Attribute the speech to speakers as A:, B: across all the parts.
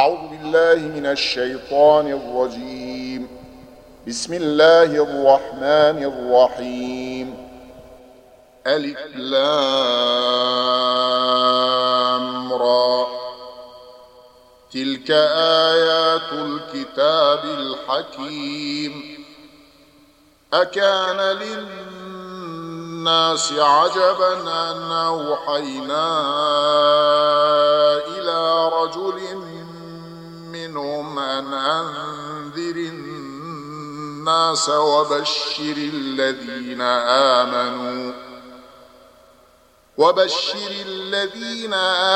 A: أعوذ بالله من الشيطان الرجيم. بسم الله الرحمن الرحيم. ألف لام را. تلك آيات الكتاب الحكيم. أكان للناس عجبا أن أوحينا إلى رجل منهم أن أنذر الناس وبشر الذين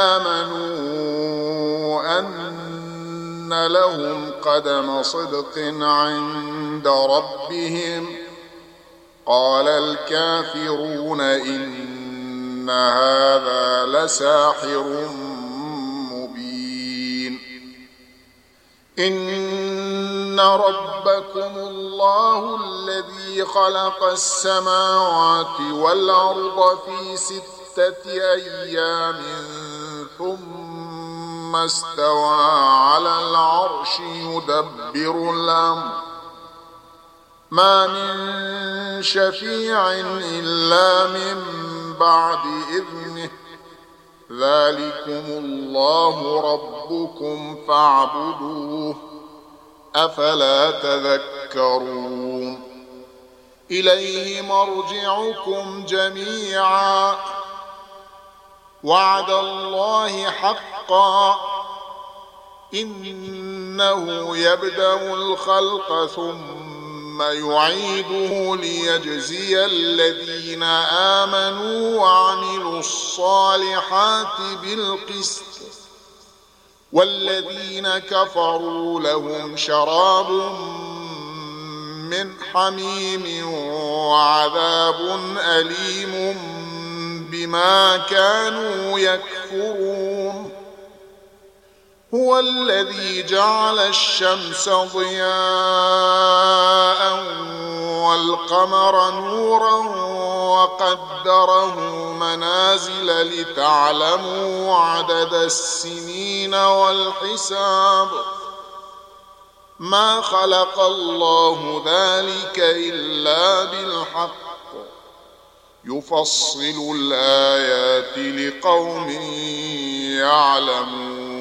A: آمنوا أن لهم قدم صدق عند ربهم. قال الكافرون إن هذا لساحر مبين. إن ربكم الله الذي خلق السماوات والأرض في 6 أيام ثم استوى على العرش يدبر الأمر. ما من شفيع إلا من بعد إذنه. ذلكم الله ربكم فاعبدوه. أفلا تذكرون. إليه مرجعكم جميعا. وعد الله حقا. إنه يبدأ الخلق ثم يعيده ليجزي الذين آمنوا وعملوا الصالحات بالقسط. والذين كفروا لهم شراب من حميم وعذاب أليم بما كانوا يكفرون. هو الذي جعل الشمس ضياء والقمر نورا وقدره منازل لتعلموا عدد السنين والحساب. ما خلق الله ذلك إلا بالحق. يفصل الآيات لقوم يعلمون.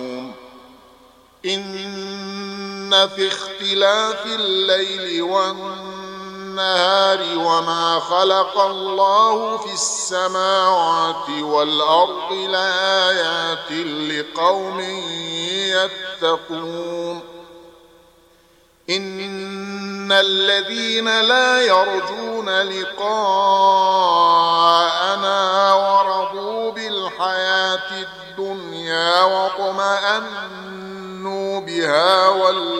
A: إن في اختلاف الليل والنهار وما خلق الله في السماوات والأرض لآيات لقوم يتقون. إن الذين لا يرجون لقاءنا ورضوا بالحياة الدنيا واطمأنوا بها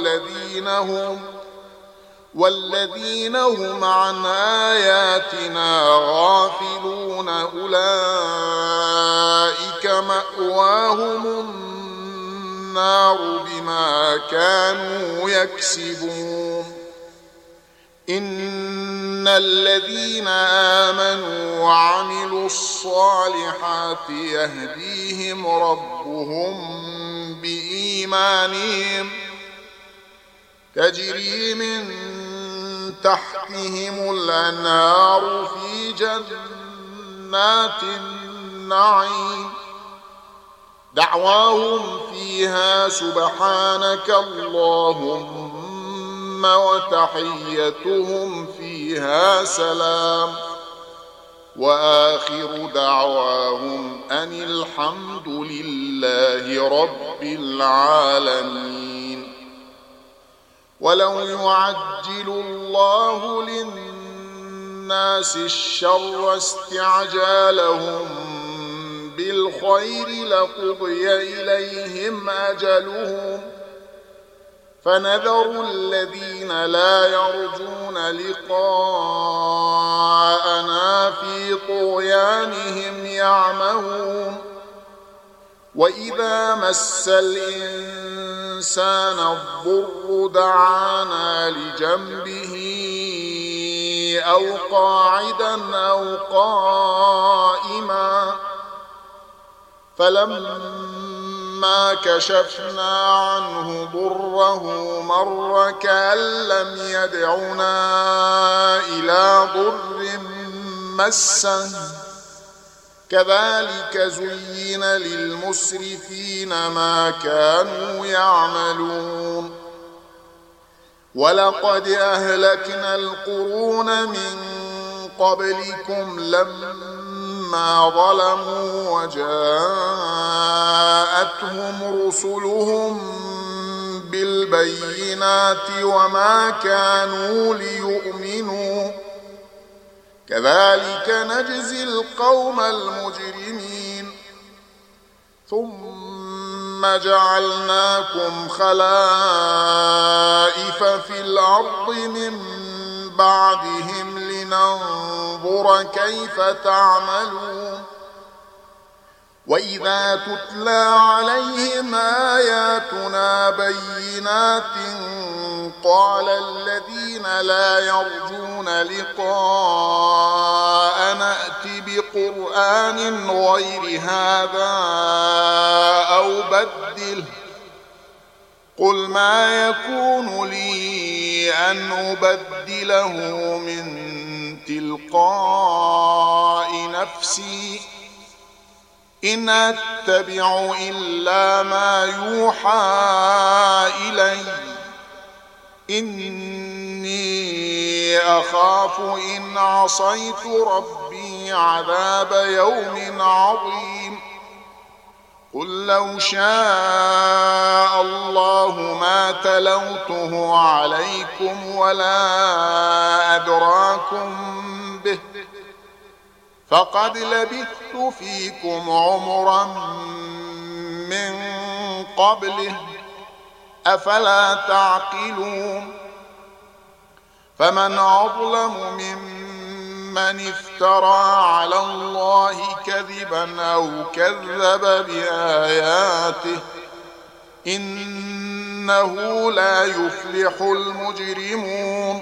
A: والذين هم عن آياتنا غافلون أولئك مأواهم النار بما كانوا يكسبون. إن الذين آمنوا وعملوا الصالحات يهديهم ربهم بإيمانهم تجري من تحتهم الأنهار في جنات النعيم. دعواهم فيها سبحانك اللهم وتحيتهم فيها سلام. وآخر دعواهم أن الحمد لله رب العالمين. ولو يعجل الله للناس الشر استعجالهم بالخير لقضي إليهم أجلهم. فنذر الذين لا يرجون لقاءنا في طغيانهم يعمهون. وإذا مس الإنسان الضر دعانا لجنبه أو قاعدا أو قائما فلما فلما كشفنا عنه ضره مر كأن لم يدعنا إلى ضر مسه كذلك زين للمسرفين ما كانوا يعملون ولقد أهلكنا القرون من قبلكم لما ظلموا وجاءتهم رسلهم بالبينات وما كانوا ليؤمنوا كذلك نجزي القوم المجرمين ثم جعلناكم خلائف في الأرض من بعدهم لننظر كيف تعملون وإذا تتلى عليهم آياتنا بينات قال الذين لا يرجون لقاءنا ائت بقرآن غير هذا أو بدله قل ما يكون لي أن أبدله من تلقاء نفسي إن أتبع إلا ما يوحى إلي إني أخاف إن عصيت ربي عذاب يوم عظيم قل لو شاء الله ما تلوته عليكم ولا أدراكم به فقد لبثت فيكم عمرا من قبله أفلا تعقلون فمن أظلم ممن افترى على الله كذبا أو كذب بآياته إنه لا يفلح المجرمون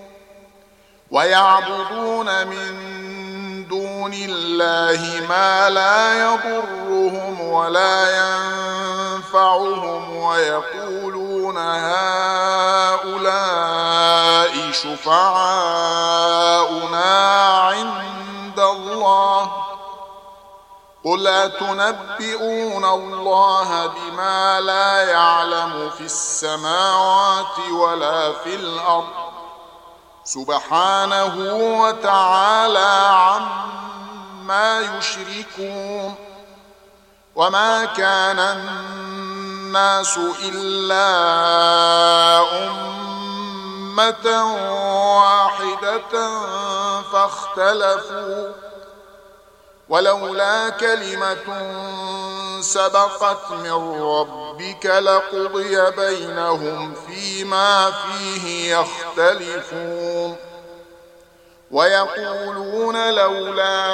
A: ويعبدون من دون الله ما لا يضرهم ولا ينفعهم ويقولون هؤلاء شفعاؤنا عند الله قل أتنبئون الله بما لا يعلم في السماوات ولا في الأرض سبحانه وتعالى عما يشركون وما كان الناس إلا أمة واحدة فاختلفوا ولولا كلمة سبقت من ربك لقضي بينهم فيما فيه يختلفون ويقولون لولا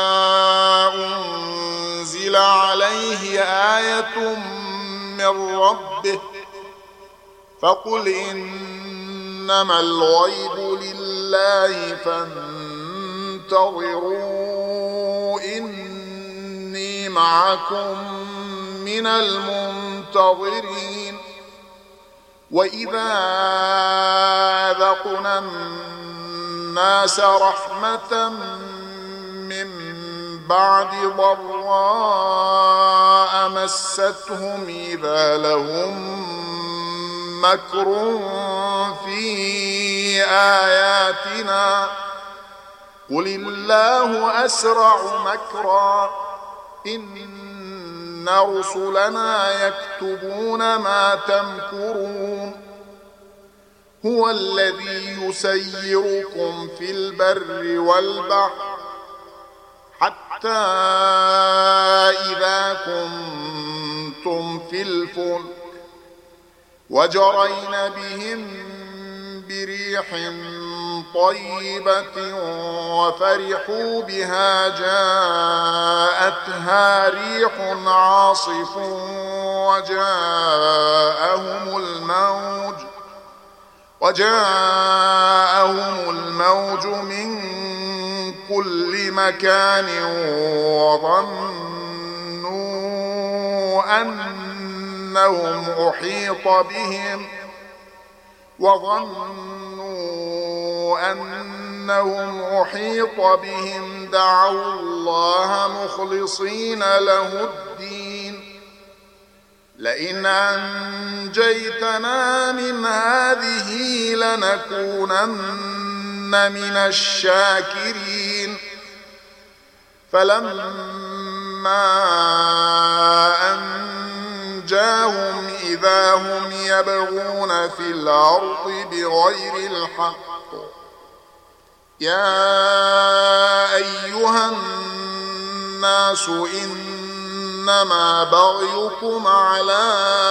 A: أنزل عليه آية من ربه فقل إنما الغيب لله فانتظروا إني معكم من المنتظرين وإذا أذقنا الناس رحمة من بعد ضراء مستهم إذا لهم مكر في آياتنا قل الله أسرع مكرا إن رسلنا يكتبون ما تمكرون هو الذي يسيركم في البر والبحر حتى إذا كنتم في الفلك وجرين بهم بريح طيبة وفرحوا بها جاءتها ريح عاصف وجاءهم الموج من كل مكان وظنوا أن وظنوا أنهم أحيط بهم دعوا الله مخلصين له الدين لئن أنجيتنا من هذه لنكونن من الشاكرين فلما أنجاهم إذا هم يبغون في الأرض بغير الحق يا أيها الناس إنما بغيكم على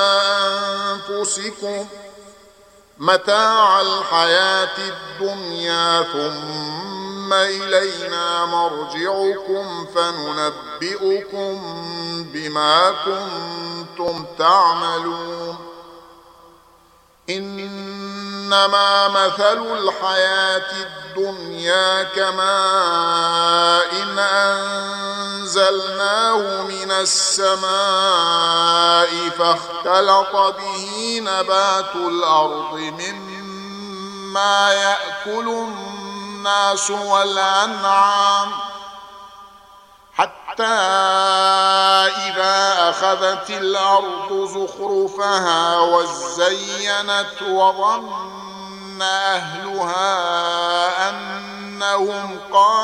A: أنفسكم متاع الحياة الدنيا ثم إلينا مرجعكم فننبئكم بما كنتم تعملون إنما مثل الحياة الدنيا كماء إن أنزلناه من السماء فاختلط به نبات الأرض مما يأكل الناس والأنعام حتى إذا أخذت الأرض زخرفها وزينت وظن أهلها أنهم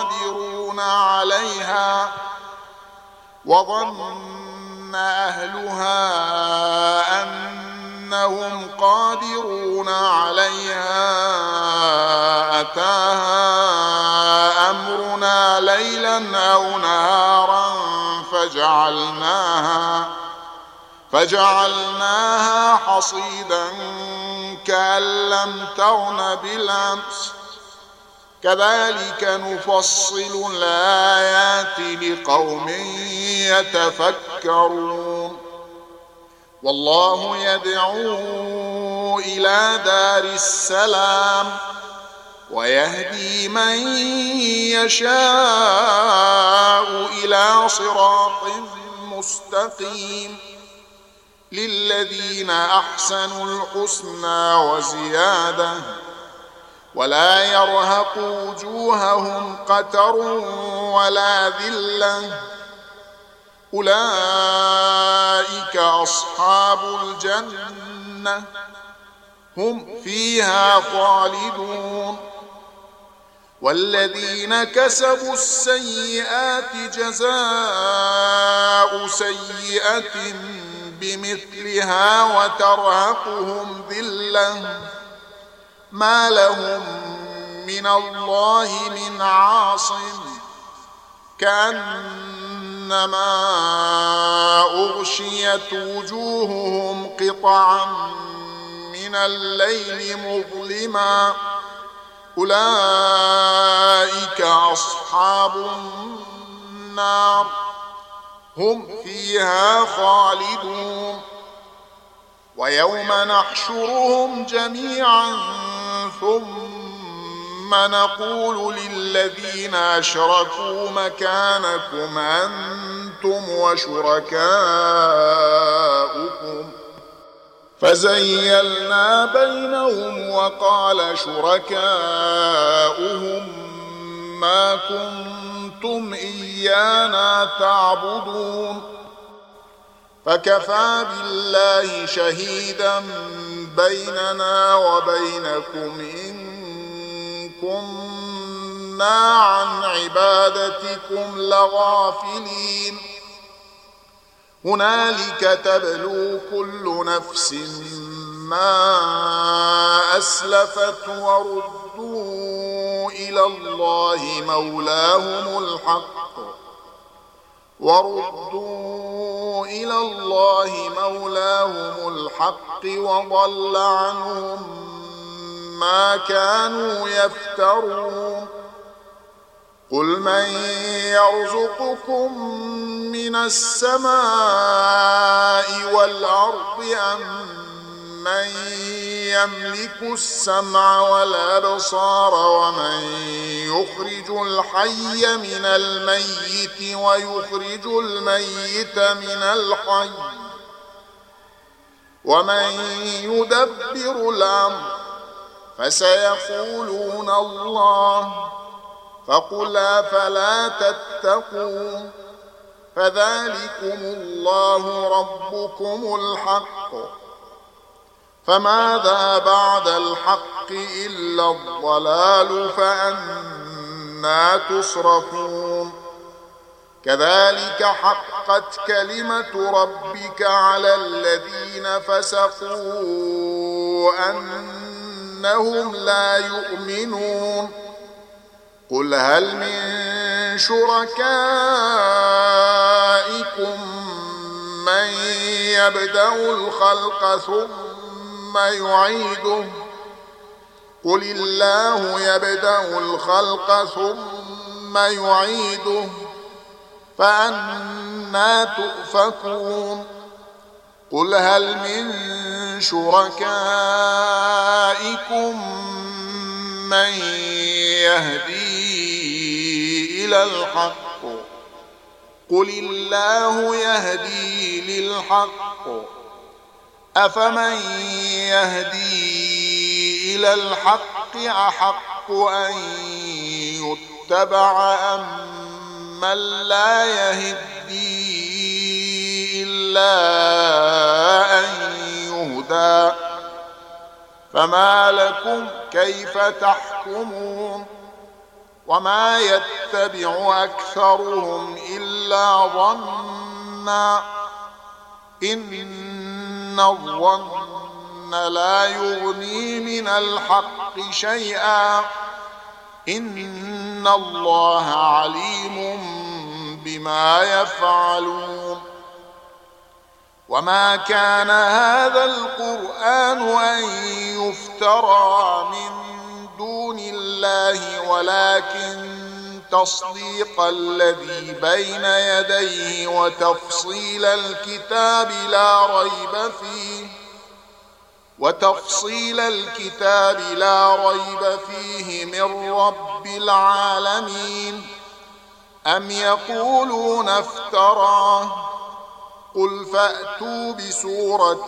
A: قادرون عليها أتاها أمرنا ليلا أو نهارا فجعلناها حصيدا كأن لم تغن بالأمس كذلك نفصل الآيات لقوم يتفكرون والله يدعو إلى دار السلام ويهدي من يشاء إلى صراط مستقيم للذين أحسنوا الحسنى وزيادة ولا يرهق وجوههم قتر ولا ذلة أولئك أصحاب الجنة هم فيها خالدون والذين كسبوا السيئات جزاء سيئة بمثلها وترهقهم ذلة ما لهم من الله من عاصم كأنما أغشيت وجوههم قطعا من الليل مظلما أولئك أصحاب النار هم فيها خالدون ويوم نحشرهم جميعا ثم نقول للذين أشركوا مكانكم أنتم وشركاؤكم فزيلنا بينهم وقال شركاؤهم ما كنتم إيانا تعبدون فكفى بالله شهيدا بيننا وبينكم إن كنا عن عبادتكم لغافلين هنالك تبلو كل نفس ما أسلفت وردوا إلى الله مولاهم الحق وضل عنهم ما كانوا يفترون قل من يرزقكم من السماء والأرض أم من يملك السمع والأبصار ومن يخرج الحي من الميت ويخرج الميت من الحي ومن يدبر الأمر فسيقولون الله فقل أفلا تتقون فذلكم الله ربكم الحق فماذا بعد الحق إلا الضلال فأنى تصرفون كذلك حقت كلمة ربك على الذين فسقوا أنهم لا يؤمنون قل هل من شركائكم من يبدأ الخلق ثم يعيده قل الله يبدأ الخلق ثم يعيده فأنى تؤفكون قل هل من شركائكم من يهدي إلى الحق قل الله يهدي للحق أفمن يهدي إلى الحق أحق أن يتبع أم من لا يهدي إلا أن يهدى فما لكم كيف تحكمون وما يتبع أكثرهم إلا ظنا إن الظن لا يغني من الحق شيئا إن الله عليم بما يفعلون وما كان هذا القرآن أن يفترى من دون الله ولكن تصديق الذي بين يديه وتفصيل الكتاب لا ريب فيه من رب العالمين أم يقولون افتراه قل فأتوا بسورة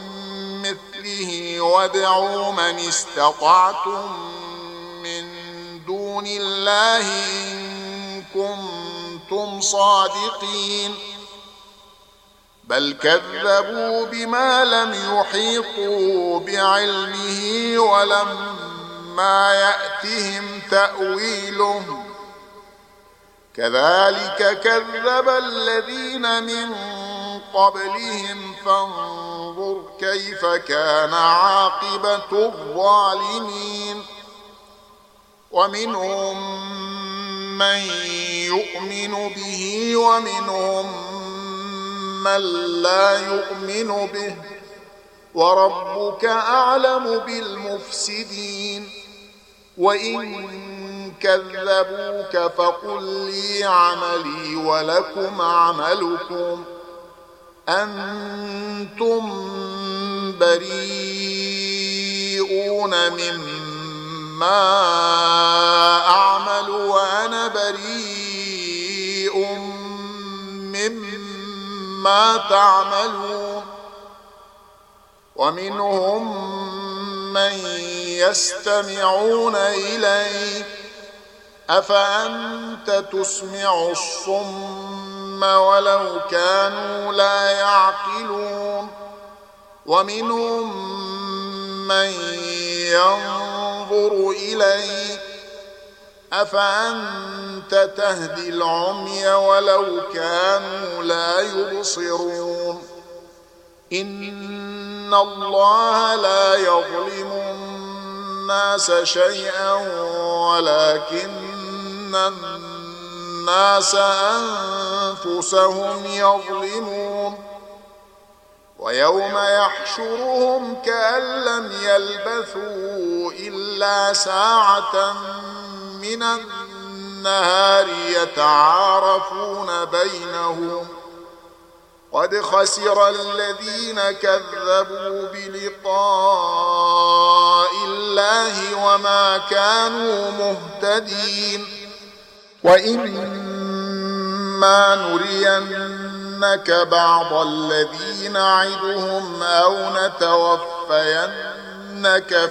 A: مثله وادعوا من استطعتم من دون الله إن كنتم صادقين بل كذبوا بما لم يحيطوا بعلمه ولما يأتهم تأويله كذلك كذب الذين من قبلهم فانظر كيف كان عاقبة الظالمين ومنهم من يؤمن به ومنهم من لا يؤمن به وربك أعلم بالمفسدين وإن كذبوك فقل لي عملي ولكم عملكم أنتم بريئون مما أعمل وأنا بريء مما تعملون ومنهم من يستمعون إليك أفأنت تسمع الصم ولو كانوا لا يعقلون ومنهم من ينظر إليك أفأنت تهدي العمي ولو كانوا لا يبصرون إن الله لا يظلم الناس شيئا ولكن الناس أنفسهم يظلمون ويوم يحشرهم كأن لم يلبثوا إلا ساعة من النهار يتعارفون بينهم قد خسر الذين كذبوا بلقاء الله وما كانوا مهتدين وإما نرينك نُرِيَنَّكَ بعض الذي نعدهم أو نتوفينك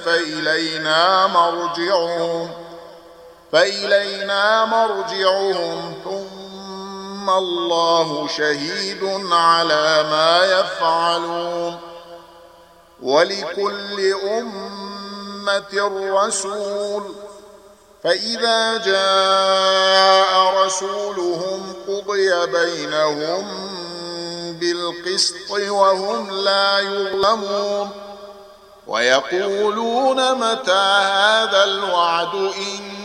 A: فإلينا مرجعهم ثم الله شهيد على ما يفعلون. ولكل أمة رسول فإذا جاء رسولهم قضي بينهم بالقسط وهم لا يظلمون. ويقولون متى هذا الوعد إن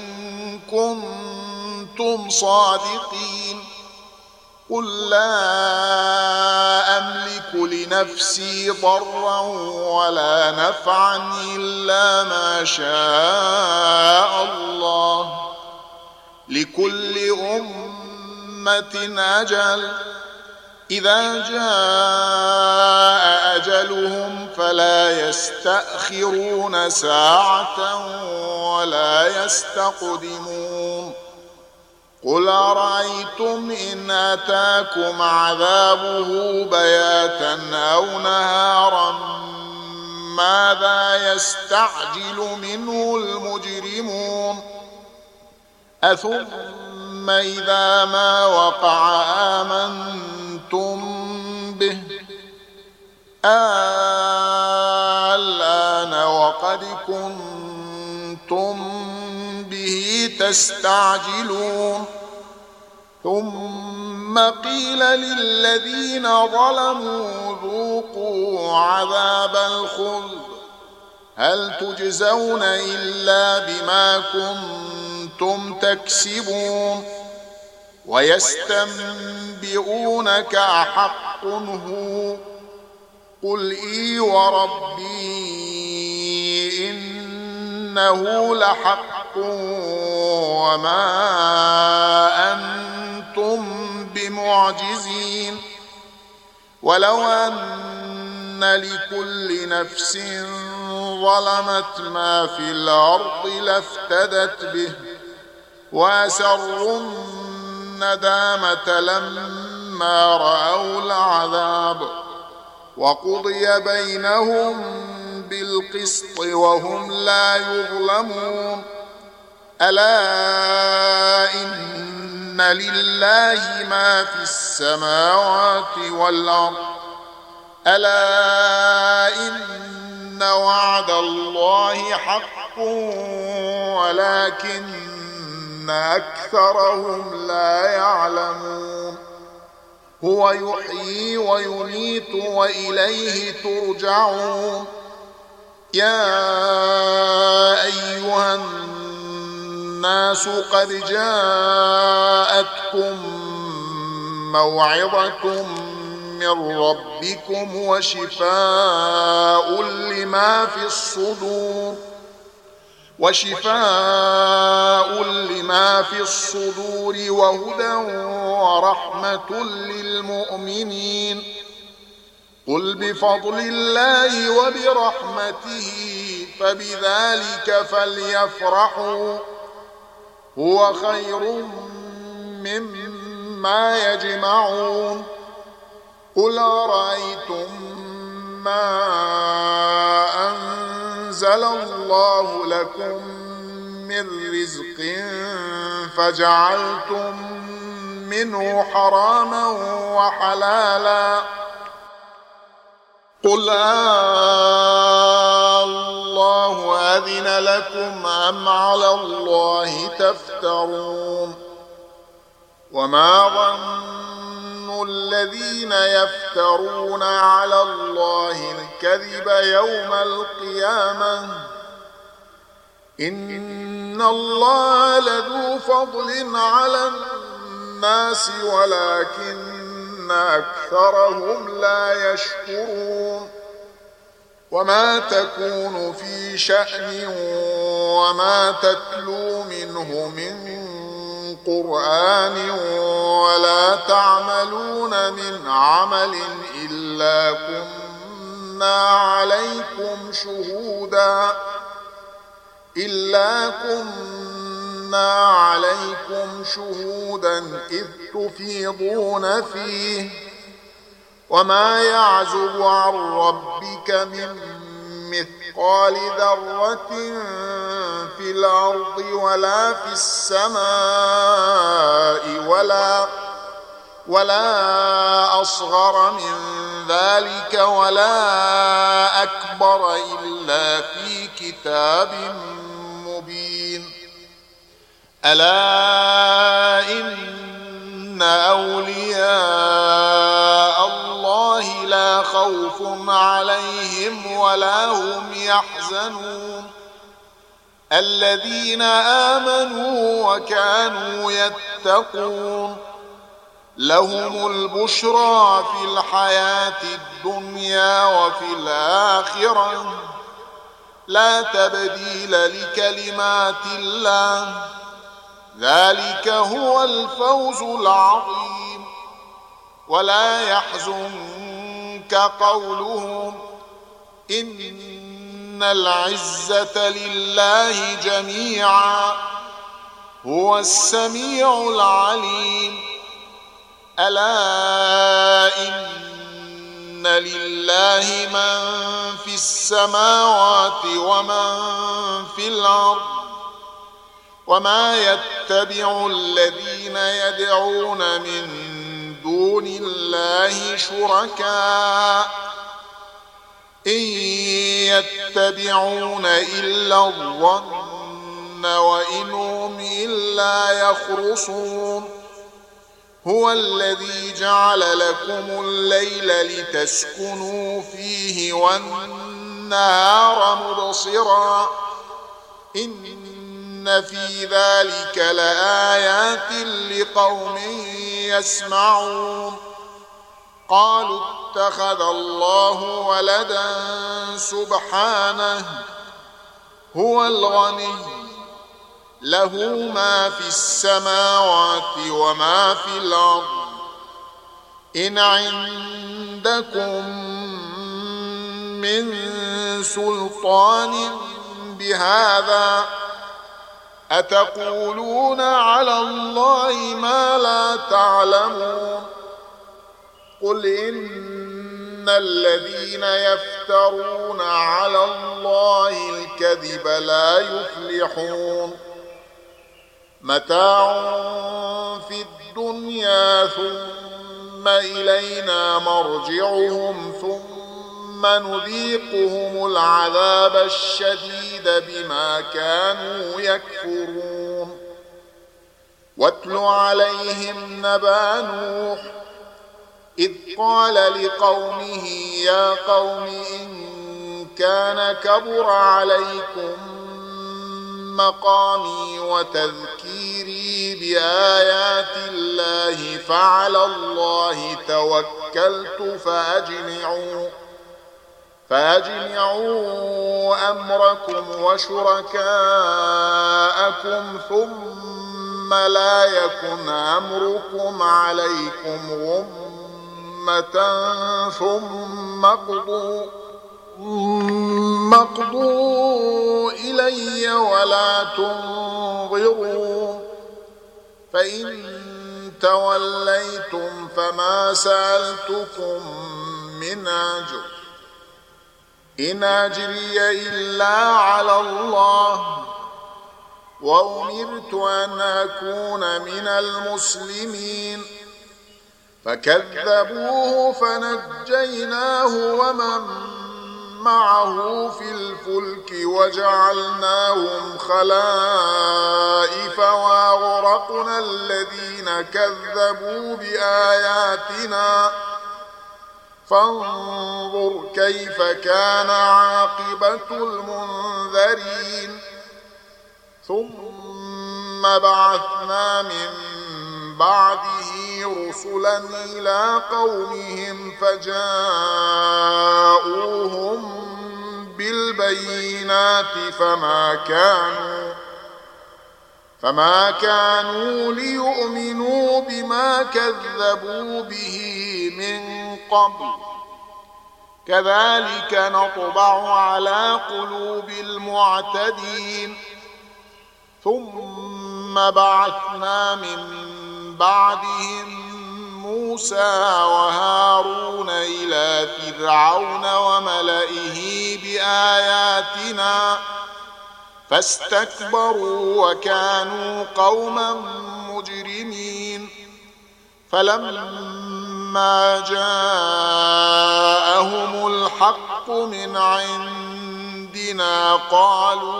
A: كنتم صادقين. قل لا أملك لنفسي ضرا ولا نفعا إلا ما شاء الله. لكل أمة أجل إذا جاء أجلهم فلا يستأخرون ساعة ولا يستقدمون. قل أرأيتم إن أتاكم عذابه بياتا أو نهارا ماذا يستعجل منه المجرمون. أثم إذا ما وقع آمنتم به الآن وقد كنتم به تستعجلون. ثم قيل للذين ظلموا ذوقوا عذاب الخلد هل تجزون إلا بما كنتم تكسبون. ويستنبئونك أحق هو قل إي وربي إنه لحق وما أنتم بمعجزين. ولو أن لكل نفس ظلمت ما في الأرض لافتدت به وأسروا الندامة لما رأوا العذاب وقضي بينهم بالقسط وهم لا يظلمون. ألا إن لله ما في السماوات والأرض ألا إن وعد الله حق ولكن أكثرهم لا يعلمون. هو يحيي ويميت وإليه ترجعون. يا أيها الناس قد جاءتكم موعظة من ربكم وشفاء لما في الصدور وهدى ورحمة للمؤمنين. قل بفضل الله وبرحمته فبذلك فليفرحوا هو خير مما يجمعون. قل أرأيتم ما أنزل الله لكم من رزق فجعلتم منه حراما وحلالا قل الله أذن لكم أم على الله تفترون. وما ظن الذين يفترون على الله الكذب يوم القيامة إن الله لذو فضل على الناس ولكن أكثرهم لا يشكرون. وما تكون في شأن وما تتلو منه من قرآن ولا تعملون من عمل إلا كنا عليكم شهودا إذ تفيضون فيه وما يعزب عن ربك من مثقال ذرة في الأرض ولا في السماء ولا أصغر من ذلك ولا أكبر إلا في كتاب مبين. ألا إن أولياء الله لا خوف عليهم ولا هم يحزنون الذين آمنوا وكانوا يتقون لهم البشرى في الحياة الدنيا وفي الآخرة لا تبديل لكلمات الله ذلك هو الفوز العظيم. ولا يحزنك قولهم إن العزة لله جميعا هو السميع العليم. ألا إن لله من في السماوات ومن في الأرض وما يتبع الذين يدعون من دون الله شركاء إن يتبعون إلا الظن وإن هم إلا يخرصون. هو الذي جعل لكم الليل لتسكنوا فيه والنهار مبصرا إن في ذلك لآيات لقوم يسمعون. قالوا اتخذ الله ولدا سبحانه هو الغني له ما في السماوات وما في الأرض إن عندكم من سلطان بهذا أتقولون على الله ما لا تعلمون. قل إن الذين يفترون على الله الكذب لا يفلحون. متاع في الدنيا ثم إلينا مرجعهم ثم نذيقهم العذاب الشديد بما كانوا يكفرون. واتل عليهم نبأ نوح إذ قال لقومه يا قوم إن كان كبر عليكم مقامي وتذكيري بآيات الله فعلى الله توكلت فأجمعوا أمركم وشركاءكم ثم لا يكن أمركم عليكم غمة ثم اقضوا إلي ولا تنظرون. فإن توليتم فما سألتكم من أجر إن أجري إلا على الله وأمرت أن أكون من المسلمين. فكذبوه فنجيناه ومن معه في الفلك وجعلناهم خلائف وأغرقنا الذين كذبوا بآياتنا فانظر كيف كان عاقبة المنذرين. ثم بعثنا من بعده رسلا إلى قومهم فجاءوهم بالبينات فما كانوا ليؤمنوا بما كذبوا به من قبل كذلك نطبع على قلوب المعتدين. ثم بعثنا من بعدهم موسى وهارون إلى فرعون وملئه بآياتنا فاستكبروا وكانوا قوما مجرمين. فلما جاءهم الحق من عندنا قالوا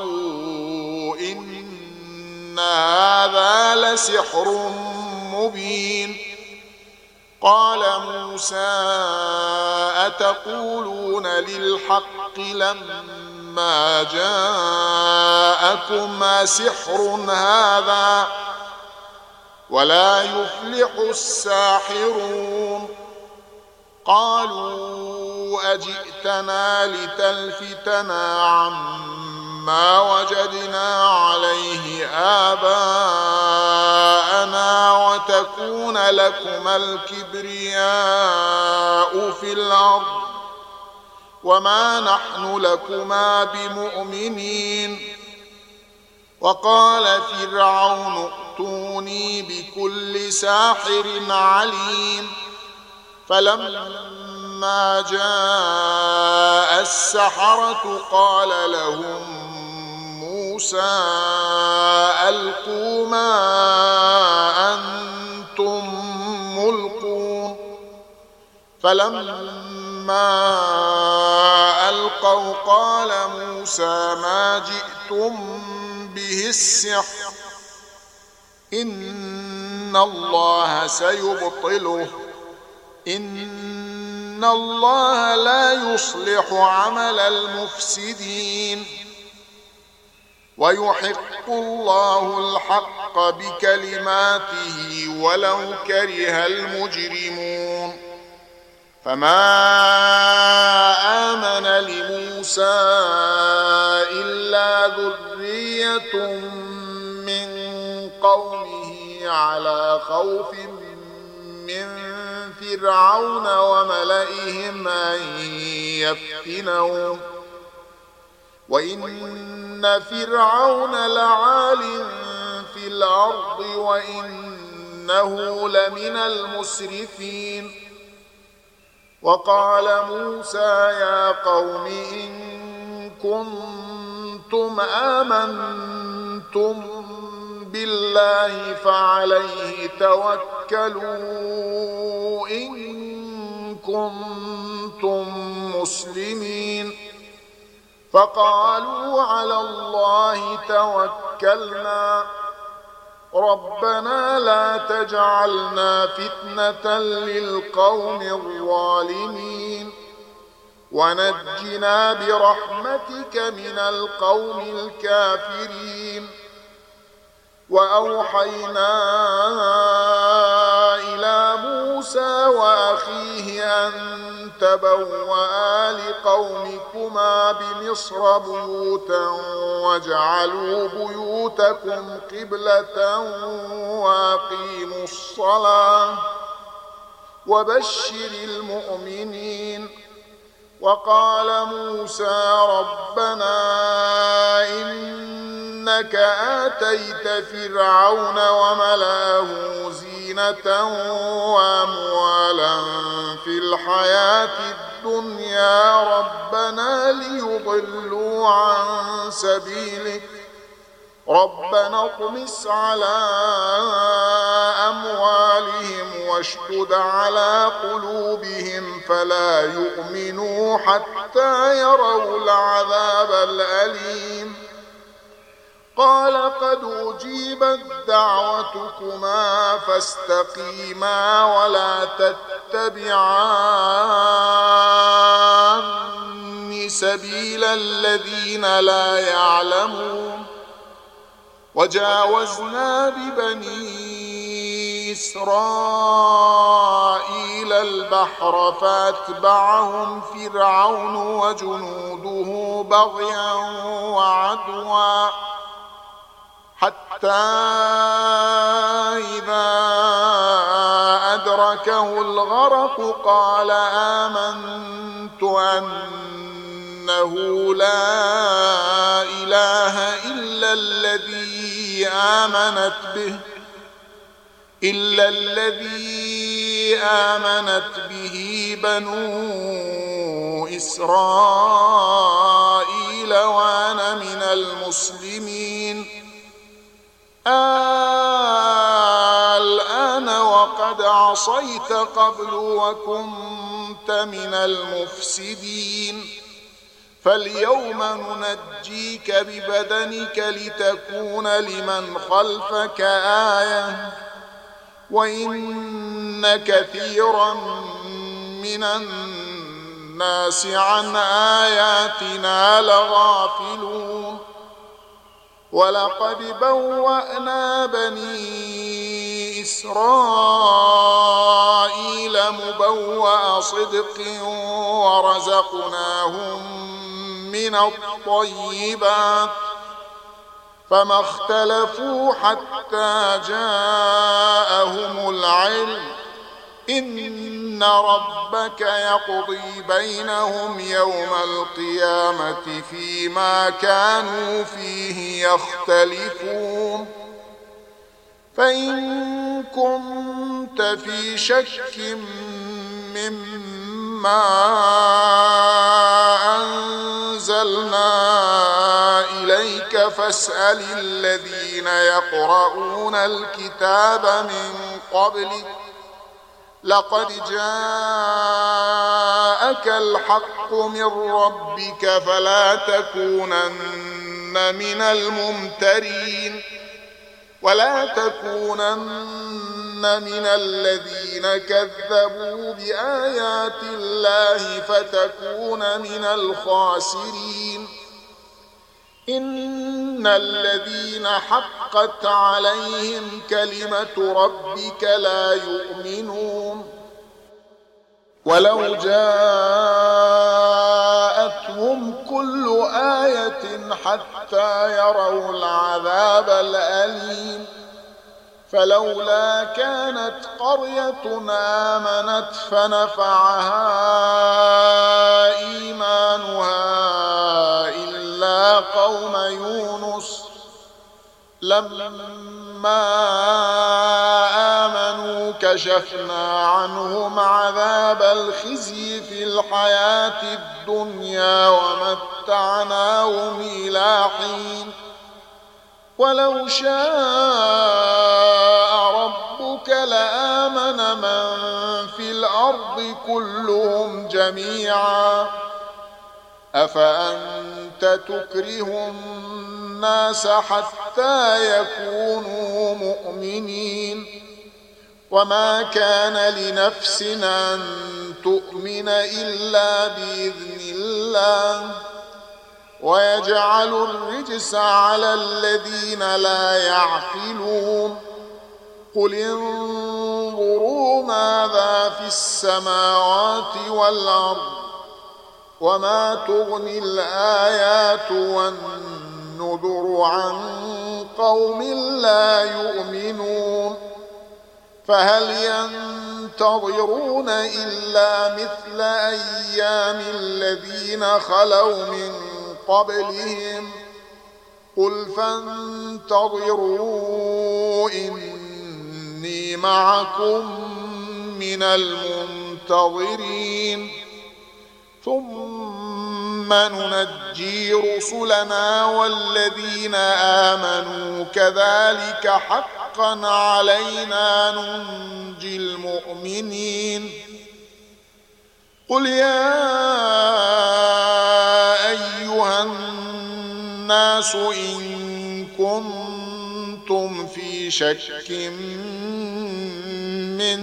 A: إن هذا لسحر مبين. قال موسى أتقولون للحق لما جاءكم أسحر هذا ولا يفلح الساحرون. قالوا أجئتنا لتلفتنا عما وجدنا عليه آباءنا وتكون لكما الكبرياء في الأرض وما نحن لكما بمؤمنين. وقال فرعون ائتوني بكل ساحر عليم. فلما جاء السحرة قال لهم موسى ألقوا ما أنتم ملقون. فلما ألقوا قال موسى ما جئتم به السحر إن الله سيبطله إن الله لا يصلح عمل المفسدين ويحق الله الحق بكلماته ولو كره المجرمون. فما آمن لموسى إلا ذرية من قومه على خوف من فرعون وملئهم أن يفتنوا وإن فرعون لعال في الأرض وإنه لمن المسرفين. وقال موسى يا قوم إن كنتم آمنتم بالله فعليه توكلوا إن كنتم مسلمين. فقالوا على الله توكلنا ربنا لا تجعلنا فتنة للقوم الظالمين ونجنا برحمتك من القوم الكافرين. وأوحينا إلى موسى وأخيه أن تبوأ لقومكما بمصر بيوتا واجعلوا بيوتكم قبلة وأقيموا الصلاة وبشر المؤمنين. وقال موسى ربنا إنك آتيت فرعون وملأه زينة وأموالا في الحياة الدنيا ربنا ليضلوا عن سبيلك ربنا اطمس على أموالهم واشدد على قلوبهم فلا يؤمنوا حتى يروا العذاب الأليم. قال قد أجيبت دعوتكما فاستقيما ولا تتبعان سبيل الذين لا يعلمون. وجاوزنا ببني إسرائيل البحر فأتبعهم فرعون وجنوده بغيا وعدوا حتى إذا أدركه الغرق قال آمنت أنه لا إله إلا الذي آمنت به إلا الذي آمنت به بنو إسرائيل وأنا من المسلمين الآن وقد عصيت قبل وكنت من المفسدين فاليوم ننجيك ببدنك لتكون لمن خلفك آية وإن كثيرا من الناس عن آياتنا لغافلون ولقد بوأنا بني إسرائيل مبوأ صدق ورزقناهم من الطيبات فما اختلفوا حتى جاءهم العلم إن ربك يقضي بينهم يوم القيامة فيما كانوا فيه يختلفون فإن كنت في شك مما أنزلنا إليك فاسأل الذين يقرؤون الكتاب من قبلك لقد جاءك الحق من ربك فلا تكونن من الممترين ولا تكونن من الذين كذبوا بآيات الله فتكون من الخاسرين إن الذين حقت عليهم كلمة ربك لا يؤمنون ولو جاءتهم كل آية حتى يروا العذاب الأليم فلولا كانت قرية آمنت فنفعها إيمانها إلا قوم يونس لما آمنوا كشفنا عنهم عذاب الخزي في الحياة الدنيا ومتعناهم إلى حين ولو شاء ربك لآمن من في الأرض كلهم جميعا أفأنت تكره الناس حتى يكونوا مؤمنين وما كان لنفس أن تؤمن إلا بإذن الله ويجعل الرجس على الذين لا يعقلون قل انظروا ماذا في السماوات والأرض وما تغني الآيات والنذر عن قوم لا يؤمنون فهل ينتظرون إلا مثل أيام الذين خلوا من قبلهم قل فانتظروا إني معكم من المنتظرين ثم ننجي رسلنا والذين آمنوا كذلك حقا علينا ننجي المؤمنين قل يا أيها الناس إن كنتم في شك من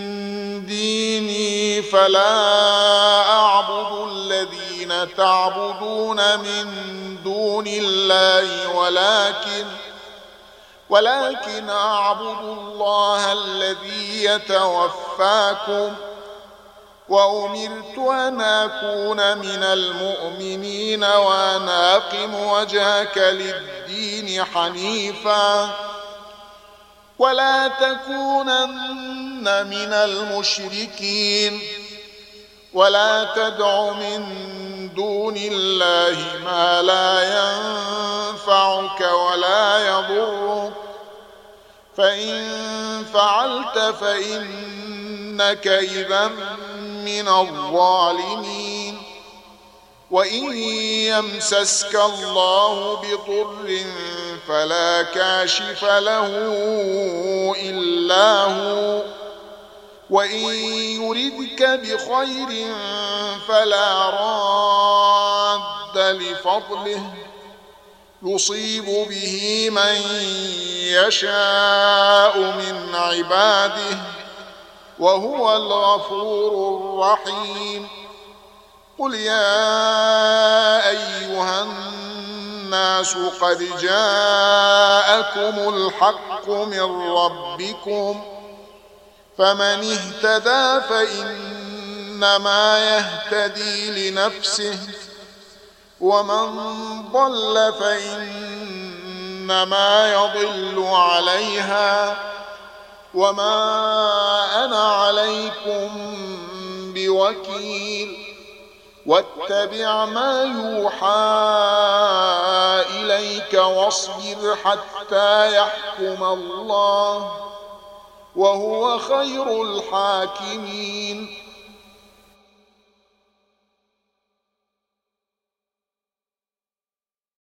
A: ديني فلا أعبد الذين تعبدون من دون الله ولكن أعبد الله الذي يتوفاكم وأمرت أن أكون من المؤمنين وأن أقم وجهك للدين حنيفا ولا تكونن من المشركين ولا تدع من دون الله ما لا ينفعك ولا يضرك فإن فعلت فإنك إذا من الظالمين. وإن يمسسك الله بضر فلا كاشف له إلا هو، وإن يردك بخير فلا راد لفضله، يصيب به من يشاء من عباده، وهو الغفور الرحيم. قل يا أيها الناس قد جاءكم الحق من ربكم، فمن اهتدى فإنما يهتدي لنفسه، ومن ضل فإنما يضل عليها، وما أنا عليكم بوكيل. واتبع ما يوحى إليك واصبر حتى يحكم الله، وهو خير الحاكمين.